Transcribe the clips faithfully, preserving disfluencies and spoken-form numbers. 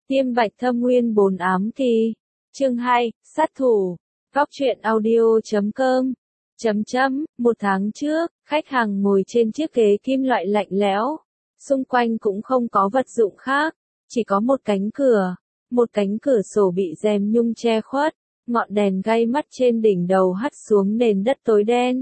Tiêm bạch thâm nguyên bồn ám kỳ. Chương hai, sát thủ. Góc truyện audio chấm com. Chấm chấm, một tháng trước, khách hàng ngồi trên chiếc ghế kim loại lạnh lẽo. Xung quanh cũng không có vật dụng khác, chỉ có một cánh cửa. Một cánh cửa sổ bị rèm nhung che khuất, ngọn đèn gay mắt trên đỉnh đầu hắt xuống nền đất tối đen.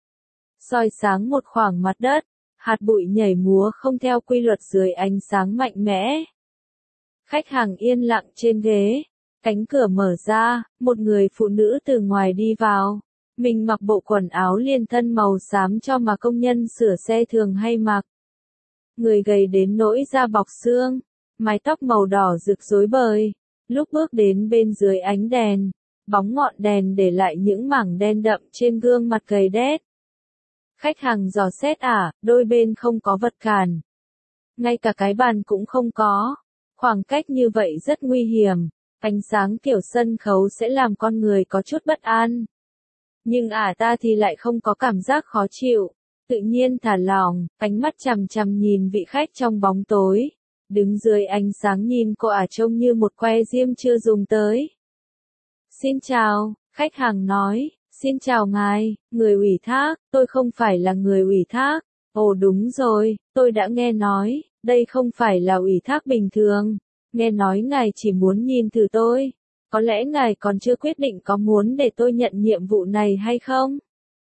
Soi sáng một khoảng mặt đất, hạt bụi nhảy múa không theo quy luật dưới ánh sáng mạnh mẽ. Khách hàng yên lặng trên ghế, cánh cửa mở ra, một người phụ nữ từ ngoài đi vào. Mình mặc bộ quần áo liền thân màu xám cho mà công nhân sửa xe thường hay mặc. Người gầy đến nỗi da bọc xương, mái tóc màu đỏ rực rối bời. Lúc bước đến bên dưới ánh đèn, bóng ngọn đèn để lại những mảng đen đậm trên gương mặt gầy đét. Khách hàng dò xét à, đôi bên không có vật cản. Ngay cả cái bàn cũng không có. Khoảng cách như vậy rất nguy hiểm, ánh sáng kiểu sân khấu sẽ làm con người có chút bất an. Nhưng ả ta thì lại không có cảm giác khó chịu, tự nhiên thả lỏng, ánh mắt chằm chằm nhìn vị khách trong bóng tối. Đứng dưới ánh sáng nhìn cô ả trông như một que diêm chưa dùng tới. Xin chào, khách hàng nói, xin chào ngài, người ủy thác, tôi không phải là người ủy thác. Ồ đúng rồi, tôi đã nghe nói, đây không phải là ủy thác bình thường. Nghe nói ngài chỉ muốn nhìn thử tôi. Có lẽ ngài còn chưa quyết định có muốn để tôi nhận nhiệm vụ này hay không?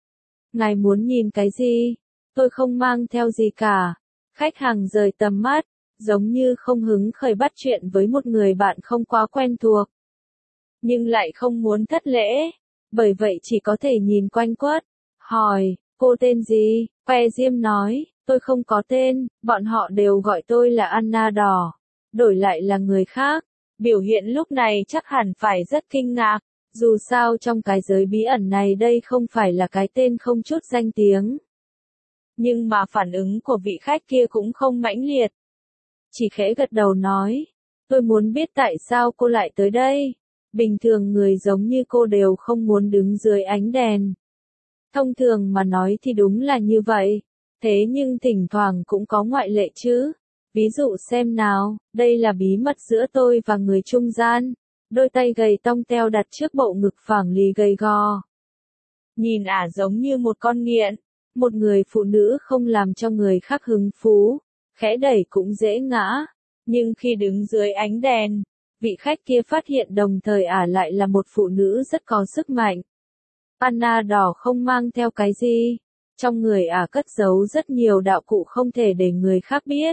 Ngài muốn nhìn cái gì? Tôi không mang theo gì cả. Khách hàng rời tầm mắt, giống như không hứng khởi bắt chuyện với một người bạn không quá quen thuộc. Nhưng lại không muốn thất lễ, bởi vậy chỉ có thể nhìn quanh quất. Hỏi, cô tên gì? Que diêm nói, tôi không có tên, bọn họ đều gọi tôi là Anna đỏ. Đổi lại là người khác, biểu hiện lúc này chắc hẳn phải rất kinh ngạc. Dù sao trong cái giới bí ẩn này đây không phải là cái tên không chút danh tiếng. Nhưng mà phản ứng của vị khách kia cũng không mãnh liệt. Chỉ khẽ gật đầu nói, tôi muốn biết tại sao cô lại tới đây. Bình thường người giống như cô đều không muốn đứng dưới ánh đèn. Thông thường mà nói thì đúng là như vậy. Thế nhưng thỉnh thoảng cũng có ngoại lệ chứ. Ví dụ xem nào, đây là bí mật giữa tôi và người trung gian. Đôi tay gầy tông teo đặt trước bộ ngực phẳng lì gầy gò. Nhìn ả giống như một con nghiện. Một người phụ nữ không làm cho người khác hứng phú. Khẽ đẩy cũng dễ ngã. Nhưng khi đứng dưới ánh đèn, vị khách kia phát hiện đồng thời ả lại là một phụ nữ rất có sức mạnh. Anna đỏ không mang theo cái gì. Trong người ả cất giấu rất nhiều đạo cụ không thể để người khác biết.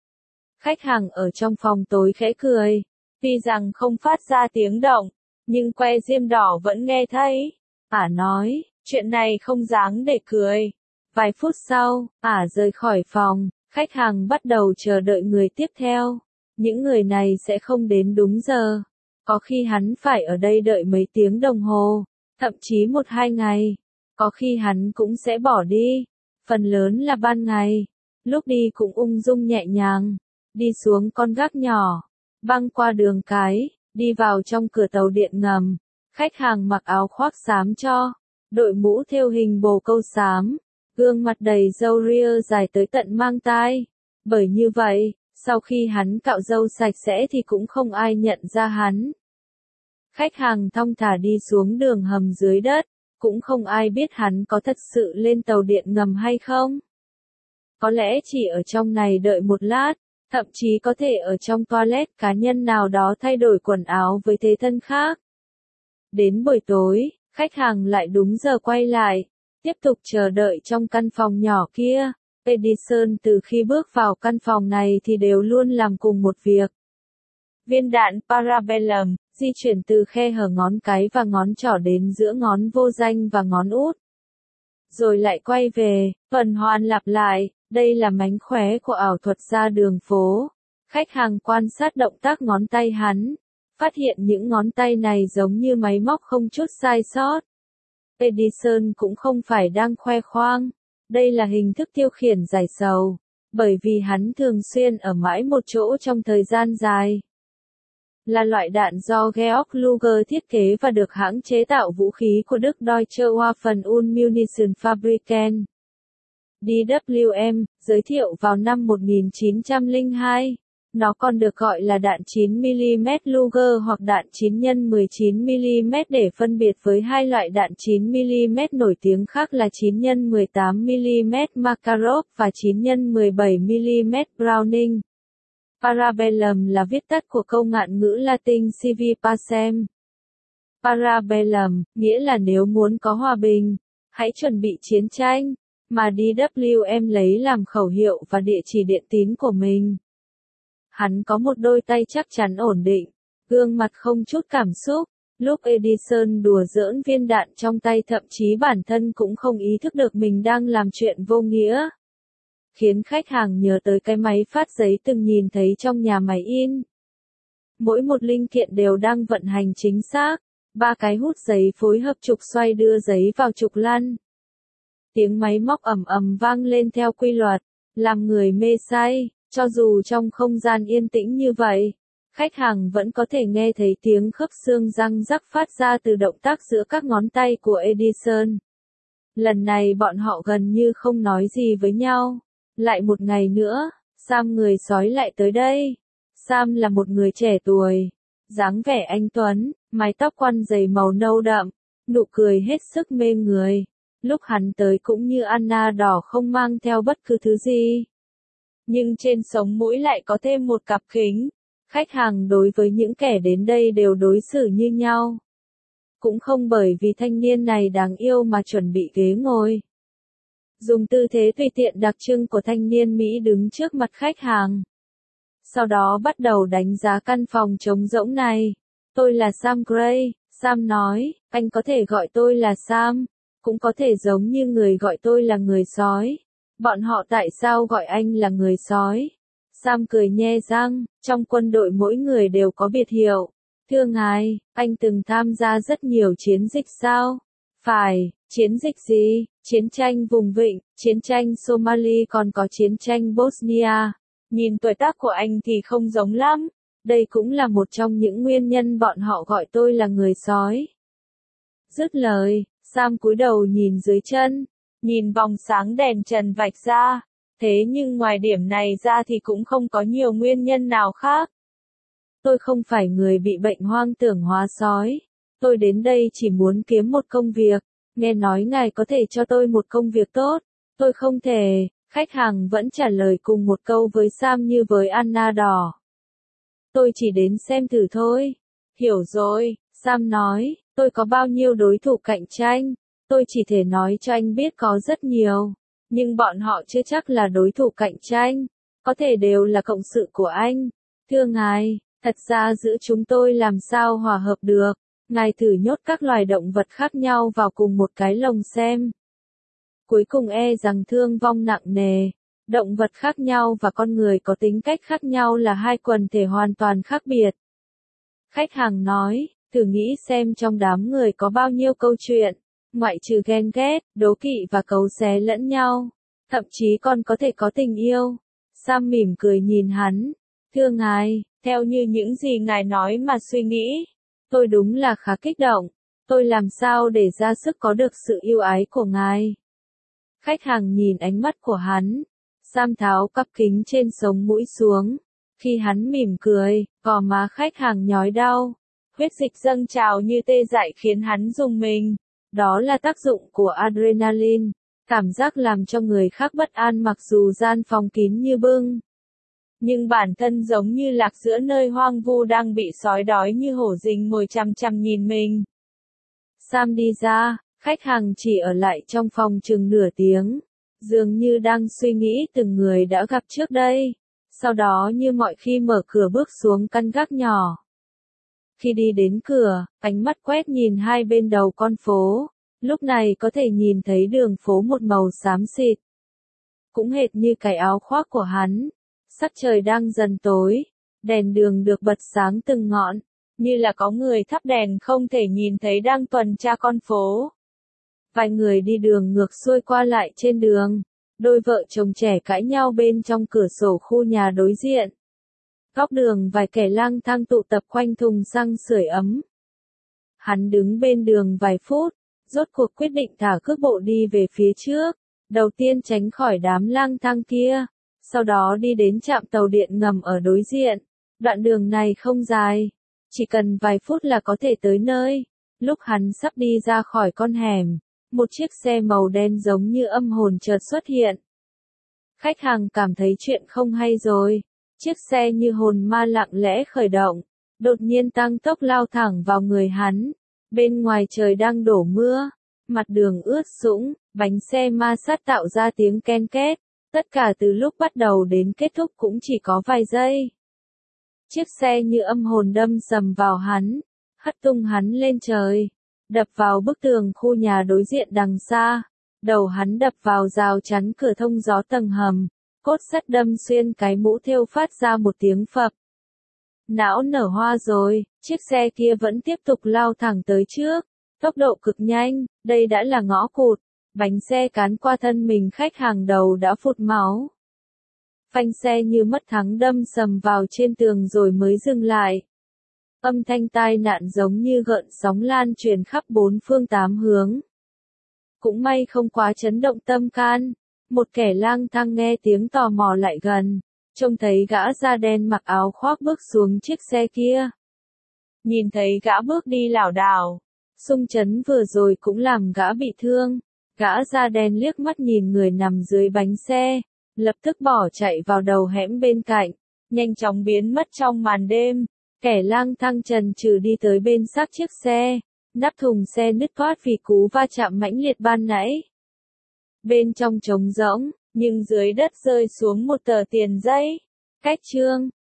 Khách hàng ở trong phòng tối khẽ cười. Tuy rằng không phát ra tiếng động, nhưng que diêm đỏ vẫn nghe thấy. Ả nói, chuyện này không đáng để cười. Vài phút sau, ả rời khỏi phòng, khách hàng bắt đầu chờ đợi người tiếp theo. Những người này sẽ không đến đúng giờ. Có khi hắn phải ở đây đợi mấy tiếng đồng hồ, thậm chí một hai ngày. Có khi hắn cũng sẽ bỏ đi. Phần lớn là ban ngày. Lúc đi cũng ung dung nhẹ nhàng. Đi xuống con gác nhỏ, băng qua đường cái, đi vào trong cửa tàu điện ngầm. Khách hàng mặc áo khoác xám cho, đội mũ thêu hình bồ câu xám, gương mặt đầy râu ria dài tới tận mang tai. Bởi như vậy, sau khi hắn cạo râu sạch sẽ thì cũng không ai nhận ra hắn. Khách hàng thong thả đi xuống đường hầm dưới đất, cũng không ai biết hắn có thật sự lên tàu điện ngầm hay không. Có lẽ chỉ ở trong này đợi một lát. Thậm chí có thể ở trong toilet cá nhân nào đó thay đổi quần áo với thế thân khác. Đến buổi tối, khách hàng lại đúng giờ quay lại, tiếp tục chờ đợi trong căn phòng nhỏ kia. Edison từ khi bước vào căn phòng này thì đều luôn làm cùng một việc. Viên đạn Parabellum, di chuyển từ khe hở ngón cái và ngón trỏ đến giữa ngón vô danh và ngón út. Rồi lại quay về, tuần hoàn lặp lại. Đây là mánh khóe của ảo thuật gia đường phố. Khách hàng quan sát động tác ngón tay hắn, phát hiện những ngón tay này giống như máy móc không chút sai sót. Edison cũng không phải đang khoe khoang. Đây là hình thức tiêu khiển giải sầu, bởi vì hắn thường xuyên ở mãi một chỗ trong thời gian dài. Là loại đạn do Georg Luger thiết kế và được hãng chế tạo vũ khí của Đức Deutsche Waffen und Munitionfabriken. đê vê kép em, giới thiệu vào năm một nghìn chín trăm lẻ hai. Nó còn được gọi là đạn chín mi-li-mét Luger hoặc đạn chín nhân mười chín mi-li-mét để phân biệt với hai loại đạn chín mi-li-mét nổi tiếng khác là chín nhân mười tám mi-li-mét Makarov và chín nhân mười bảy mi-li-mét Browning. Parabellum là viết tắt của câu ngạn ngữ Latin sivi pacem. Parabellum, nghĩa là nếu muốn có hòa bình, hãy chuẩn bị chiến tranh, mà đê vê em lấy làm khẩu hiệu và địa chỉ điện tín của mình. Hắn có một đôi tay chắc chắn ổn định, gương mặt không chút cảm xúc, lúc Edison đùa giỡn viên đạn trong tay thậm chí bản thân cũng không ý thức được mình đang làm chuyện vô nghĩa. Khiến khách hàng nhớ tới cái máy phát giấy từng nhìn thấy trong nhà máy in. Mỗi một linh kiện đều đang vận hành chính xác, ba cái hút giấy phối hợp trục xoay đưa giấy vào trục lăn. Tiếng máy móc ầm ầm vang lên theo quy luật, làm người mê say, cho dù trong không gian yên tĩnh như vậy, khách hàng vẫn có thể nghe thấy tiếng khớp xương răng rắc phát ra từ động tác giữa các ngón tay của Edison. Lần này bọn họ gần như không nói gì với nhau. Lại một ngày nữa, Sam người sói lại tới đây. Sam là một người trẻ tuổi, dáng vẻ anh tuấn, mái tóc quăn dày màu nâu đậm, nụ cười hết sức mê người. Lúc hắn tới cũng như Anna đỏ không mang theo bất cứ thứ gì. Nhưng trên sống mũi lại có thêm một cặp kính. Khách hàng đối với những kẻ đến đây đều đối xử như nhau. Cũng không bởi vì thanh niên này đáng yêu mà chuẩn bị ghế ngồi. Dùng tư thế tùy tiện đặc trưng của thanh niên Mỹ đứng trước mặt khách hàng. Sau đó bắt đầu đánh giá căn phòng trống rỗng này. Tôi là Sam Gray, Sam nói, anh có thể gọi tôi là Sam, cũng có thể giống như người gọi tôi là người sói. Bọn họ tại sao gọi anh là người sói? Sam cười nhe răng, trong quân đội mỗi người đều có biệt hiệu. Thưa ngài, anh từng tham gia rất nhiều chiến dịch sao? Phải, chiến dịch gì? Chiến tranh vùng vịnh, chiến tranh Somali còn có chiến tranh Bosnia. Nhìn tuổi tác của anh thì không giống lắm. Đây cũng là một trong những nguyên nhân bọn họ gọi tôi là người sói. Dứt lời, Sam cúi đầu nhìn dưới chân, nhìn vòng sáng đèn trần vạch ra. Thế nhưng ngoài điểm này ra thì cũng không có nhiều nguyên nhân nào khác. Tôi không phải người bị bệnh hoang tưởng hóa sói. Tôi đến đây chỉ muốn kiếm một công việc. Nghe nói ngài có thể cho tôi một công việc tốt. Tôi không thể. Khách hàng vẫn trả lời cùng một câu với Sam như với Anna đỏ. Tôi chỉ đến xem thử thôi. Hiểu rồi, Sam nói, tôi có bao nhiêu đối thủ cạnh tranh. Tôi chỉ thể nói cho anh biết có rất nhiều. Nhưng bọn họ chưa chắc là đối thủ cạnh tranh. Có thể đều là cộng sự của anh. Thưa ngài, thật ra giữa chúng tôi làm sao hòa hợp được. Ngài thử nhốt các loài động vật khác nhau vào cùng một cái lồng xem. Cuối cùng e rằng thương vong nặng nề. Động vật khác nhau và con người có tính cách khác nhau là hai quần thể hoàn toàn khác biệt. Khách hàng nói, thử nghĩ xem trong đám người có bao nhiêu câu chuyện, ngoại trừ ghen ghét, đố kỵ và cấu xé lẫn nhau. Thậm chí còn có thể có tình yêu. Sam mỉm cười nhìn hắn. Thưa ngài, theo như những gì ngài nói mà suy nghĩ, tôi đúng là khá kích động. Tôi làm sao để ra sức có được sự yêu ái của ngài? Khách hàng nhìn ánh mắt của hắn. Sam tháo cặp kính trên sống mũi xuống. Khi hắn mỉm cười, gò má khách hàng nhói đau. Huyết dịch dâng trào như tê dại khiến hắn rùng mình. Đó là tác dụng của adrenaline. Cảm giác làm cho người khác bất an mặc dù gian phòng kín như bưng. Nhưng bản thân giống như lạc giữa nơi hoang vu đang bị sói đói như hổ rình mồi chằm chằm nhìn mình. Sam đi ra, khách hàng chỉ ở lại trong phòng chừng nửa tiếng. Dường như đang suy nghĩ từng người đã gặp trước đây. Sau đó như mọi khi mở cửa bước xuống căn gác nhỏ. Khi đi đến cửa, ánh mắt quét nhìn hai bên đầu con phố. Lúc này có thể nhìn thấy đường phố một màu xám xịt. Cũng hệt như cái áo khoác của hắn. Sắc trời đang dần tối. Đèn đường được bật sáng từng ngọn. Như là có người thắp đèn không thể nhìn thấy đang tuần tra con phố. Vài người đi đường ngược xuôi qua lại trên đường. Đôi vợ chồng trẻ cãi nhau bên trong cửa sổ khu nhà đối diện. Góc đường vài kẻ lang thang tụ tập quanh thùng xăng sưởi ấm. Hắn đứng bên đường vài phút, rốt cuộc quyết định thả cước bộ đi về phía trước. Đầu tiên tránh khỏi đám lang thang kia, sau đó đi đến trạm tàu điện ngầm ở đối diện. Đoạn đường này không dài, chỉ cần vài phút là có thể tới nơi. Lúc hắn sắp đi ra khỏi con hẻm, một chiếc xe màu đen giống như âm hồn chợt xuất hiện. Khách hàng cảm thấy chuyện không hay rồi. Chiếc xe như hồn ma lặng lẽ khởi động, đột nhiên tăng tốc lao thẳng vào người hắn. Bên ngoài trời đang đổ mưa, mặt đường ướt sũng, bánh xe ma sát tạo ra tiếng ken két. Tất cả từ lúc bắt đầu đến kết thúc cũng chỉ có vài giây. Chiếc xe như âm hồn đâm sầm vào hắn, hất tung hắn lên trời, đập vào bức tường khu nhà đối diện đằng xa. Đầu hắn đập vào rào chắn cửa thông gió tầng hầm, cốt sắt đâm xuyên cái mũ thêu phát ra một tiếng phập. Não nở hoa rồi, chiếc xe kia vẫn tiếp tục lao thẳng tới trước, tốc độ cực nhanh, đây đã là ngõ cụt, bánh xe cán qua thân mình khách hàng đầu đã phụt máu. Phanh xe như mất thắng đâm sầm vào trên tường rồi mới dừng lại. Âm thanh tai nạn giống như gợn sóng lan truyền khắp bốn phương tám hướng. Cũng may không quá chấn động tâm can. Một kẻ lang thang nghe tiếng tò mò lại gần, trông thấy gã da đen mặc áo khoác bước xuống chiếc xe kia. Nhìn thấy gã bước đi lảo đảo, xung chấn vừa rồi cũng làm gã bị thương. Gã da đen liếc mắt nhìn người nằm dưới bánh xe, lập tức bỏ chạy vào đầu hẻm bên cạnh, nhanh chóng biến mất trong màn đêm. Kẻ lang thang trần trừ đi tới bên xác chiếc xe, nắp thùng xe nứt toát vì cú va chạm mãnh liệt ban nãy. Bên trong trống rỗng, nhưng dưới đất rơi xuống một tờ tiền giấy. Cách chương